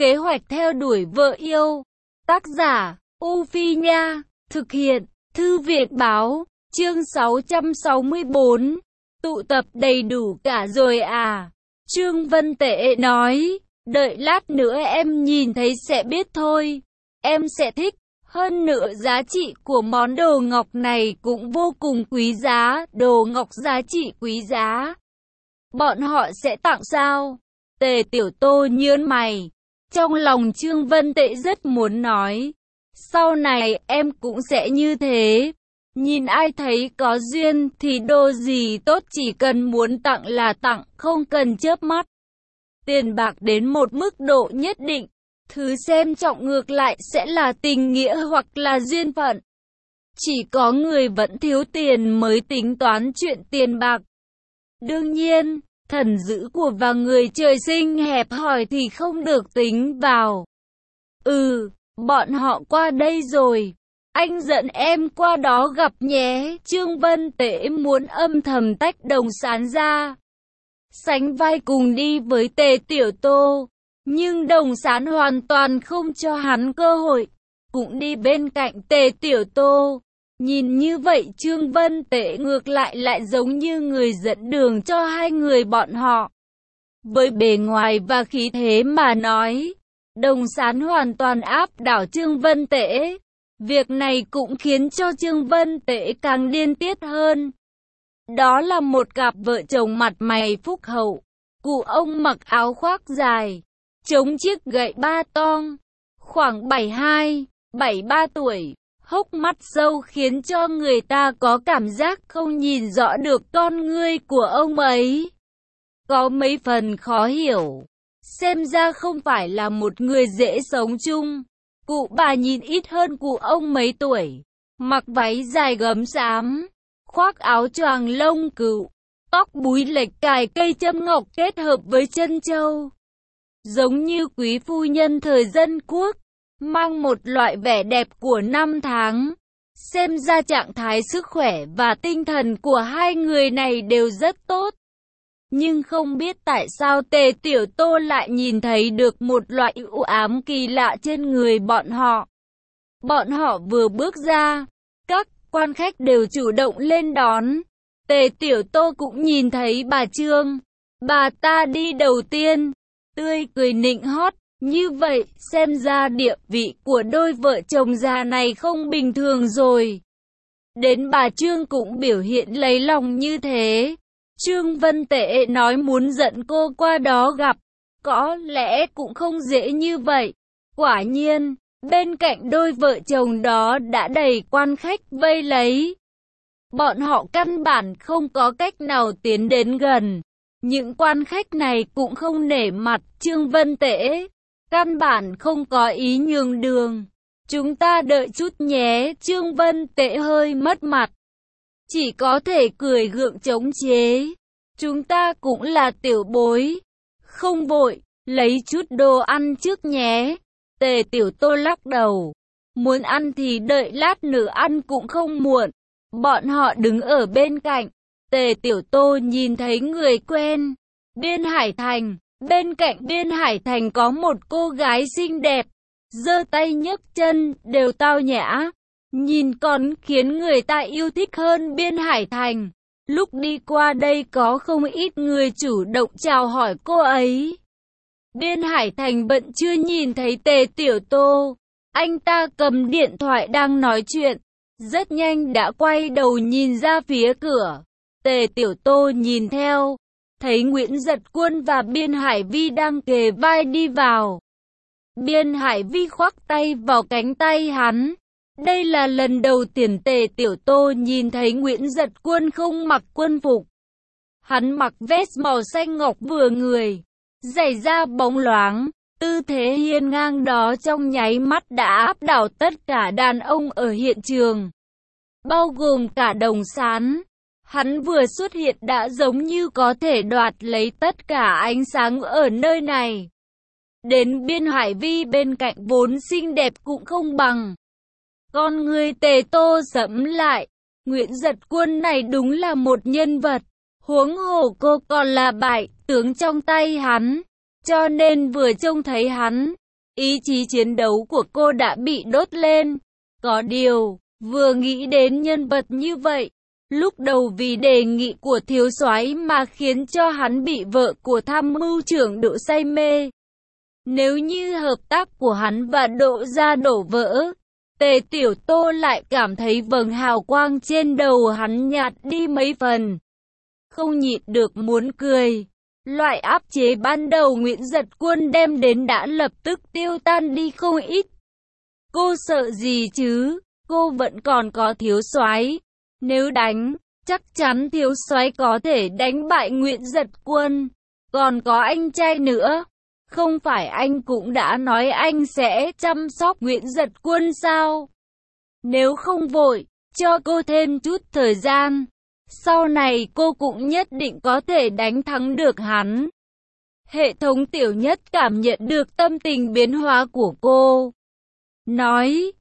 Kế hoạch theo đuổi vợ yêu. Tác giả, U Phi Nha. Thực hiện, Thư viện Báo. Chương 664. Tụ tập đầy đủ cả rồi à? Trương Vân Tệ nói, đợi lát nữa em nhìn thấy sẽ biết thôi. Em sẽ thích. Hơn nữa giá trị của món đồ ngọc này cũng vô cùng quý giá. Đồ ngọc giá trị quý giá. Bọn họ sẽ tặng sao? Tề Tiểu Tô nhướng mày. Trong lòng Trương Vân Tệ rất muốn nói, sau này em cũng sẽ như thế. Nhìn ai thấy có duyên thì đồ gì tốt chỉ cần muốn tặng là tặng, không cần chớp mắt. Tiền bạc đến một mức độ nhất định, thứ xem trọng ngược lại sẽ là tình nghĩa hoặc là duyên phận. Chỉ có người vẫn thiếu tiền mới tính toán chuyện tiền bạc. Đương nhiên, thần dữ của và người trời sinh hẹp hòi thì không được tính vào. Bọn họ qua đây rồi. Anh dẫn em qua đó gặp nhé. Trương Vân Tễ muốn âm thầm tách Đồng Sán ra, sánh vai cùng đi với Tề Tiểu Tô. Nhưng Đồng Sán hoàn toàn không cho hắn cơ hội, cũng đi bên cạnh Tề Tiểu Tô. Nhìn như vậy Trương Vân Tễ ngược lại giống như người dẫn đường cho hai người bọn họ. Với bề ngoài và khí thế mà nói, Đồng Sán hoàn toàn áp đảo Trương Vân Tễ. Việc này cũng khiến cho Trương Vân Tễ càng điên tiết hơn. Đó là một cặp vợ chồng mặt mày phúc hậu. Cụ ông mặc áo khoác dài, chống chiếc gậy ba tong, khoảng 72-73 tuổi. Hốc mắt sâu khiến cho người ta có cảm giác không nhìn rõ được con ngươi của ông ấy. Có mấy phần khó hiểu. Xem ra không phải là một người dễ sống chung. Cụ bà nhìn ít hơn cụ ông mấy tuổi. Mặc váy dài gấm xám, khoác áo choàng lông cừu, tóc búi lệch cài cây châm ngọc kết hợp với chân châu. Giống như quý phu nhân thời dân quốc, mang một loại vẻ đẹp của năm tháng. Xem ra trạng thái sức khỏe và tinh thần của hai người này đều rất tốt. Nhưng không biết tại sao Tề Tiểu Tô lại nhìn thấy được một loại u ám kỳ lạ trên người bọn họ. Bọn họ vừa bước ra, các quan khách đều chủ động lên đón. Tề Tiểu Tô cũng nhìn thấy bà Trương. Bà ta đi đầu tiên, tươi cười nịnh hót. Như vậy, xem ra địa vị của đôi vợ chồng già này không bình thường rồi. Đến bà Trương cũng biểu hiện lấy lòng như thế. Trương Vân Tệ nói muốn dẫn cô qua đó gặp, có lẽ cũng không dễ như vậy. Quả nhiên, bên cạnh đôi vợ chồng đó đã đầy quan khách vây lấy. Bọn họ căn bản không có cách nào tiến đến gần. Những quan khách này cũng không nể mặt Trương Vân Tễ, căn bản không có ý nhường đường. Chúng ta đợi chút nhé. Trương Vân Tễ hơi mất mặt, chỉ có thể cười gượng chống chế. Chúng ta cũng là tiểu bối, không vội, lấy chút đồ ăn trước nhé. Tề Tiểu Tô lắc đầu, muốn ăn thì đợi lát nữa ăn cũng không muộn. Bọn họ đứng ở bên cạnh. Tề Tiểu Tô nhìn thấy người quen, Biên Hải Thành. Bên cạnh Biên Hải Thành có một cô gái xinh đẹp, giơ tay nhấc chân đều tao nhã, nhìn còn khiến người ta yêu thích hơn Biên Hải Thành. Lúc đi qua đây có không ít người chủ động chào hỏi cô ấy. Biên Hải Thành bận chưa nhìn thấy Tề Tiểu Tô. Anh ta cầm điện thoại đang nói chuyện, rất nhanh đã quay đầu nhìn ra phía cửa. Tề Tiểu Tô nhìn theo, thấy Nguyễn Giật Quân và Biên Hải Vi đang kề vai đi vào. Biên Hải Vi khoác tay vào cánh tay hắn. Đây là lần đầu tiên Tề Tiểu Tô nhìn thấy Nguyễn Giật Quân không mặc quân phục. Hắn mặc vest màu xanh ngọc vừa người, giày da bóng loáng, tư thế hiên ngang đó trong nháy mắt đã áp đảo tất cả đàn ông ở hiện trường, bao gồm cả Đồng Sán. Hắn vừa xuất hiện đã giống như có thể đoạt lấy tất cả ánh sáng ở nơi này. Đến Biên Hải Vi bên cạnh vốn xinh đẹp cũng không bằng. Con người Tề Tô sẫm lại. Nguyễn Giật Quân này đúng là một nhân vật. Huống hồ cô còn là bại tướng trong tay hắn. Cho nên vừa trông thấy hắn, Ý chí chiến đấu của cô đã bị đốt lên. Có điều, vừa nghĩ đến nhân vật như vậy, lúc đầu vì đề nghị của thiếu soái mà khiến cho hắn bị vợ của tham mưu trưởng Đỗ say mê. Nếu như hợp tác của hắn và Đỗ gia đổ vỡ, Tề Tiểu Tô lại cảm thấy vầng hào quang trên đầu hắn nhạt đi mấy phần. Không nhịn được muốn cười. Loại áp chế ban đầu Nguyễn Giật Quân đem đến đã lập tức tiêu tan đi không ít. Cô sợ gì chứ? Cô vẫn còn có thiếu soái. Nếu đánh, chắc chắn thiếu soái có thể đánh bại Nguyễn Giật Quân. Còn có anh trai nữa. Không phải anh cũng đã nói anh sẽ chăm sóc Nguyễn Giật Quân sao? Nếu không vội, cho cô thêm chút thời gian. Sau này cô cũng nhất định có thể đánh thắng được hắn. Hệ thống Tiểu Nhất cảm nhận được tâm tình biến hóa của cô. Nói,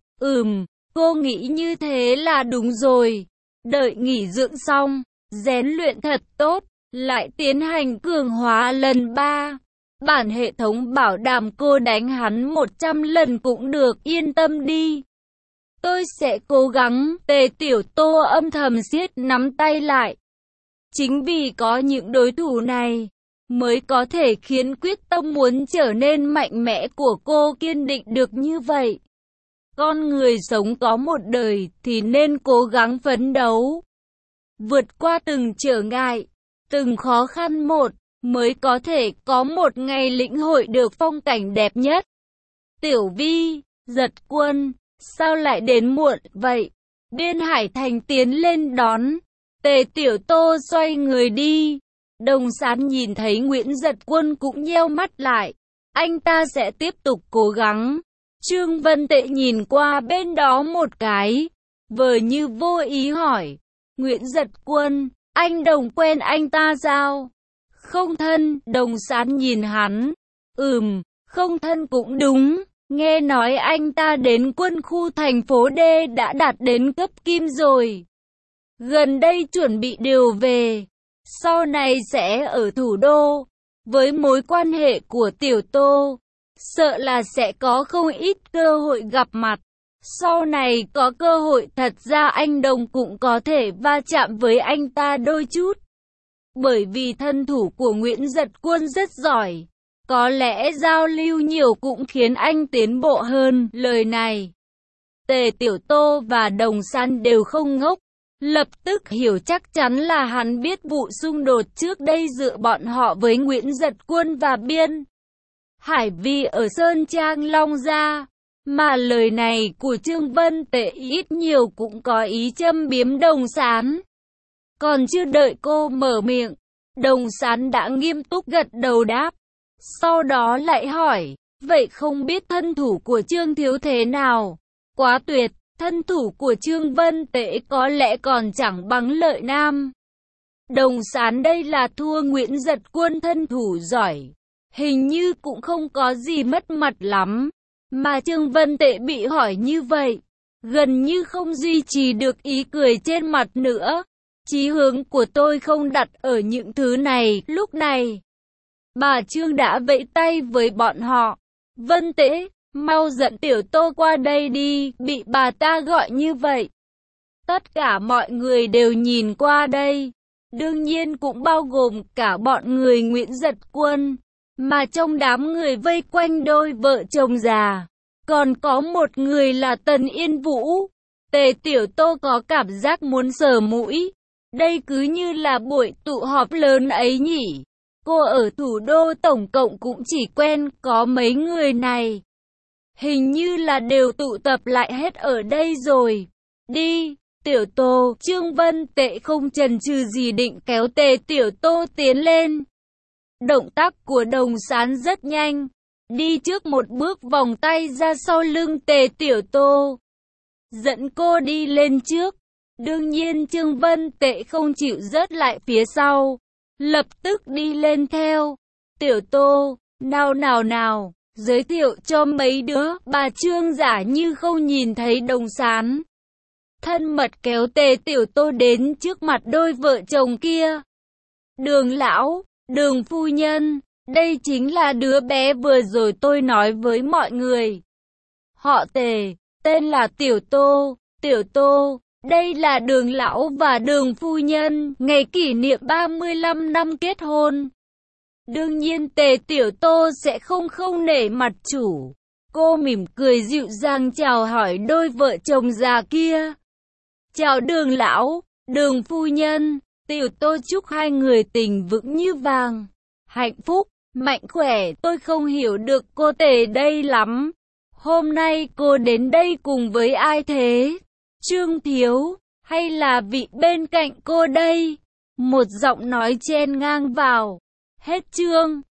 cô nghĩ như thế là đúng rồi. Đợi nghỉ dưỡng xong, rèn luyện thật tốt, lại tiến hành cường hóa lần 3. Bản hệ thống bảo đảm cô đánh hắn 100 lần cũng được, yên tâm đi. Tôi sẽ cố gắng. Tề Tiểu Tô âm thầm siết nắm tay lại. Chính vì có những đối thủ này, mới có thể khiến quyết tâm muốn trở nên mạnh mẽ của cô kiên định được như vậy. Con người sống có một đời thì nên cố gắng phấn đấu. Vượt qua từng trở ngại, từng khó khăn một, mới có thể có một ngày lĩnh hội được phong cảnh đẹp nhất. Tiểu Vi, Giật Quân, sao lại đến muộn vậy? Biên Hải Thành tiến lên đón. Tề Tiểu Tô xoay người đi. Đồng Sán nhìn thấy Nguyễn Giật Quân cũng nheo mắt lại. Anh ta sẽ tiếp tục cố gắng. Trương Vân Tệ nhìn qua bên đó một cái, vờ như vô ý hỏi. Nguyễn Giật Quân, anh Đồng quen anh ta sao? Không thân. Đồng Sán nhìn hắn. Không thân cũng đúng. Nghe nói anh ta đến quân khu thành phố D đã đạt đến cấp kim rồi. Gần đây chuẩn bị điều về. Sau này sẽ ở thủ đô. Với mối quan hệ của Tiểu Tô, sợ là sẽ có không ít cơ hội gặp mặt. Sau này có cơ hội thật ra anh Đồng cũng có thể va chạm với anh ta đôi chút. Bởi vì thân thủ của Nguyễn Giật Quân rất giỏi. Có lẽ giao lưu nhiều cũng khiến anh tiến bộ hơn. Lời này, Tề Tiểu Tô và Đồng Sán đều không ngốc. Lập tức hiểu chắc chắn là hắn biết vụ xung đột trước đây giữa bọn họ với Nguyễn Giật Quân và Biên Hải Vi ở Sơn Trang Long Gia. Mà lời này của Trương Vân Tệ ít nhiều cũng có ý châm biếm Đồng Sán. Còn chưa đợi cô mở miệng, Đồng Sán đã nghiêm túc gật đầu đáp. Sau đó lại hỏi, vậy không biết thân thủ của Trương Thiếu thế nào? Quá tuyệt, thân thủ của Trương Vân Tệ có lẽ còn chẳng bằng Lợi Nam. Đồng Sán đây là thua Nguyễn Giật Quân thân thủ giỏi. Hình như cũng không có gì mất mặt lắm. Mà Trương Vân Tệ bị hỏi như vậy, gần như không duy trì được ý cười trên mặt nữa. Chí hướng của tôi không đặt ở những thứ này. Lúc này, bà Trương đã vẫy tay với bọn họ. Vân Tễ, mau dẫn Tiểu Tô qua đây đi, bị bà ta gọi như vậy. Tất cả mọi người đều nhìn qua đây. Đương nhiên cũng bao gồm cả bọn người Nguyễn Giật Quân. Mà trong đám người vây quanh đôi vợ chồng già, còn có một người là Tần Yên Vũ. Tề Tiểu Tô có cảm giác muốn sờ mũi. Đây cứ như là buổi tụ họp lớn ấy nhỉ. Cô ở thủ đô tổng cộng cũng chỉ quen có mấy người này. Hình như là đều tụ tập lại hết ở đây rồi. Đi, Tiểu Tô. Trương Vân Tệ không chần chừ gì định kéo Tề Tiểu Tô tiến lên. Động tác của Đồng Sán rất nhanh. Đi trước một bước vòng tay ra sau lưng Tề Tiểu Tô, dẫn cô đi lên trước. Đương nhiên Trương Vân Tệ không chịu rớt lại phía sau, lập tức đi lên theo. Tiểu Tô, nào, giới thiệu cho mấy đứa. Bà Trương giả như không nhìn thấy Đồng Sán, thân mật kéo Tề Tiểu Tô đến trước mặt đôi vợ chồng kia. Đường lão, Đường phu nhân, Đây chính là đứa bé vừa rồi tôi nói với mọi người. Họ Tề, tên là Tiểu Tô. Tiểu Tô, đây là Đường lão và Đường phu nhân, ngày kỷ niệm 35 năm kết hôn. Đương nhiên Tề Tiểu Tô sẽ không nể mặt chủ. Cô mỉm cười dịu dàng chào hỏi đôi vợ chồng già kia. Chào Đường lão, Đường phu nhân. Tiểu Tô chúc hai người tình vững như vàng, hạnh phúc, mạnh khỏe. Tôi không hiểu được cô Tề đây lắm. Hôm nay cô đến đây cùng với ai thế? Trương Thiếu, hay là vị bên cạnh cô đây? Một giọng nói chen ngang vào. Hết chương.